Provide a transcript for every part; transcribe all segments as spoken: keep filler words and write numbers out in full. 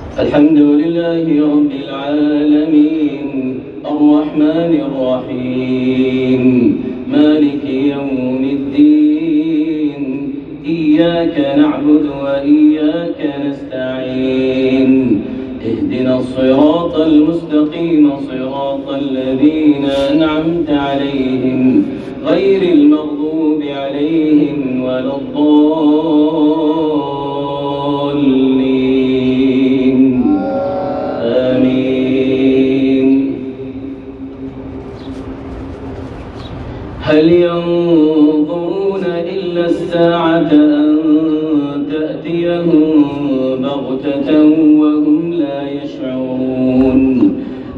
الحمد لله رب العالمين الرحمن الرحيم مالك يوم الدين إياك نعبد وإياك نستعين اهدنا الصراط المستقيم صراط الذين أنعمت عليهم غير المغضوب عليهم ولا الضالين آمين. هل ينظرون إلا الساعة أن تأتيهم بغتة وهم لا يشعرون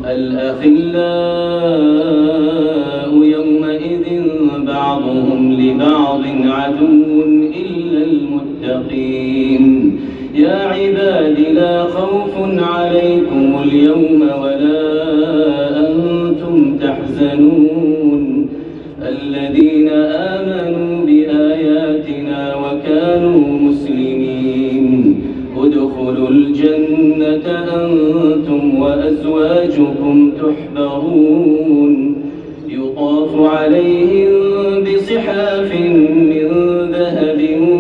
الأخلاء يومئذ بعضهم لبعض عدو إلا المتقين يا عباد لا خوف عليكم اليوم ولا أنتم تحزنون الذين آمنوا بآياتنا وكانوا مسلمين ادخلوا الجنة أنتم وأزواجكم تحبرون يطاف عليهم بصحاف من ذهب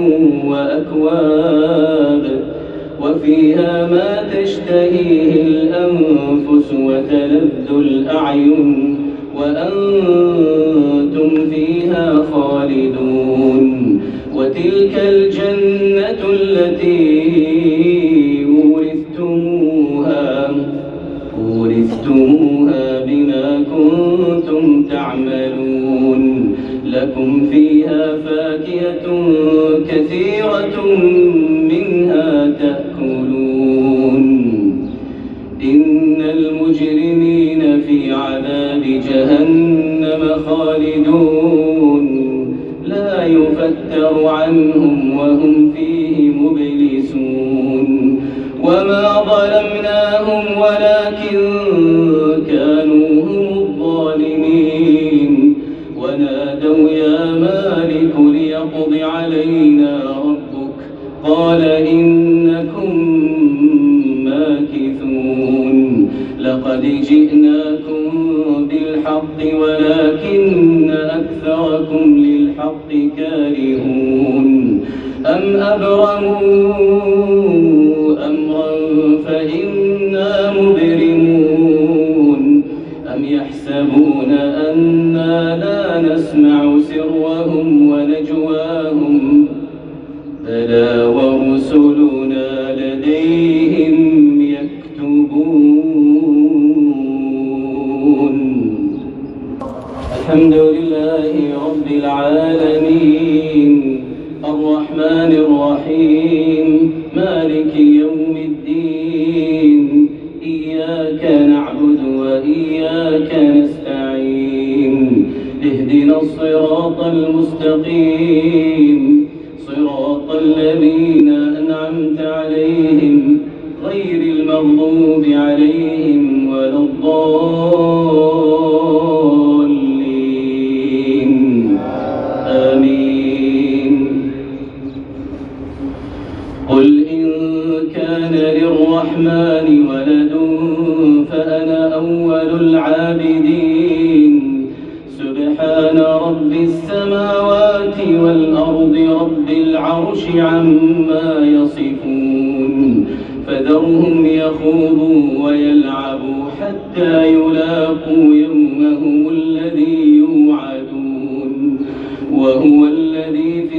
وأكواب وفيها ما تشتهيه الأنفس وتلذ الأعين وأنتم فيها خالدون وتلك الجنة التي أورثتموها أورثتموها بما كنتم تعملون لكم فيها فاكهة كثيرة منها تأكلون إن المجرمين في عذاب جهنم خالدون لا يفتر عنهم وهم فيه مبلسون وما ظلمناهم ولكن كانوا هم الظالمين ونادوا يا مالك ليقض علينا ربك قال إنكم ماكثون لقد جئناكم بالحق ولكن أكثركم للحق كارهون أم أبرموا أمرا فإنا مبرمون أم يحسبون أنا لا نسمع سرهم ونجواهم بلى ورسلنا لديهم يكتبون. الحمد لله رب العالمين الرحمن الرحيم مالك يوم الدين إياك نعبد وإياك نستعين اهدنا الصراط المستقيم صراط الذين أنعمت عليهم غير المغضوب عليهم ولا الضالين آمين. قل إن كان للرحمن ولد فأنا أول العابدين سبحان رب السماوات والأرض رب العرش عما يصفون فذرهم يخوضوا ويلعبوا حتى يلاقوا يومهم الذي يوعدون وهو الذي في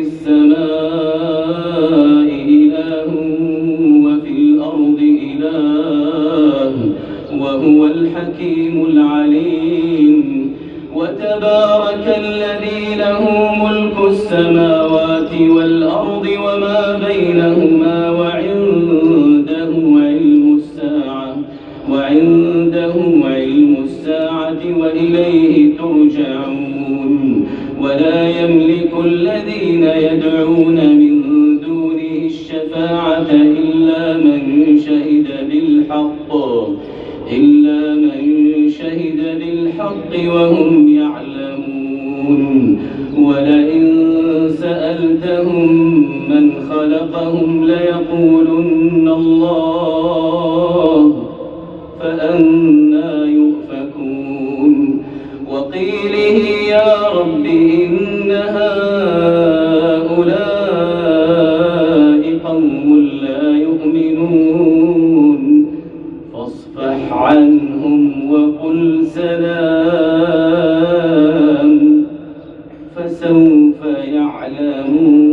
السماء إله وفي الأرض إله وهو الحكيم العليم وتبارك الذي له ملك السماوات والأرض وما بينهما وعنده علم الساعة وعنده علم الساعة وإليه ترجعون ولا يملك الذين يدعون من دونه الشفاعة إلا من شهد بالحق إلا من شهد بالحق وهم يعلمون ولئن سألتهم من خلقهم ليقولن الله فأنى يؤفكون وقيله يا رب إن هؤلاء قوم لا يؤمنون فاصفح عنهم وقل سلام فسوف يعلمون.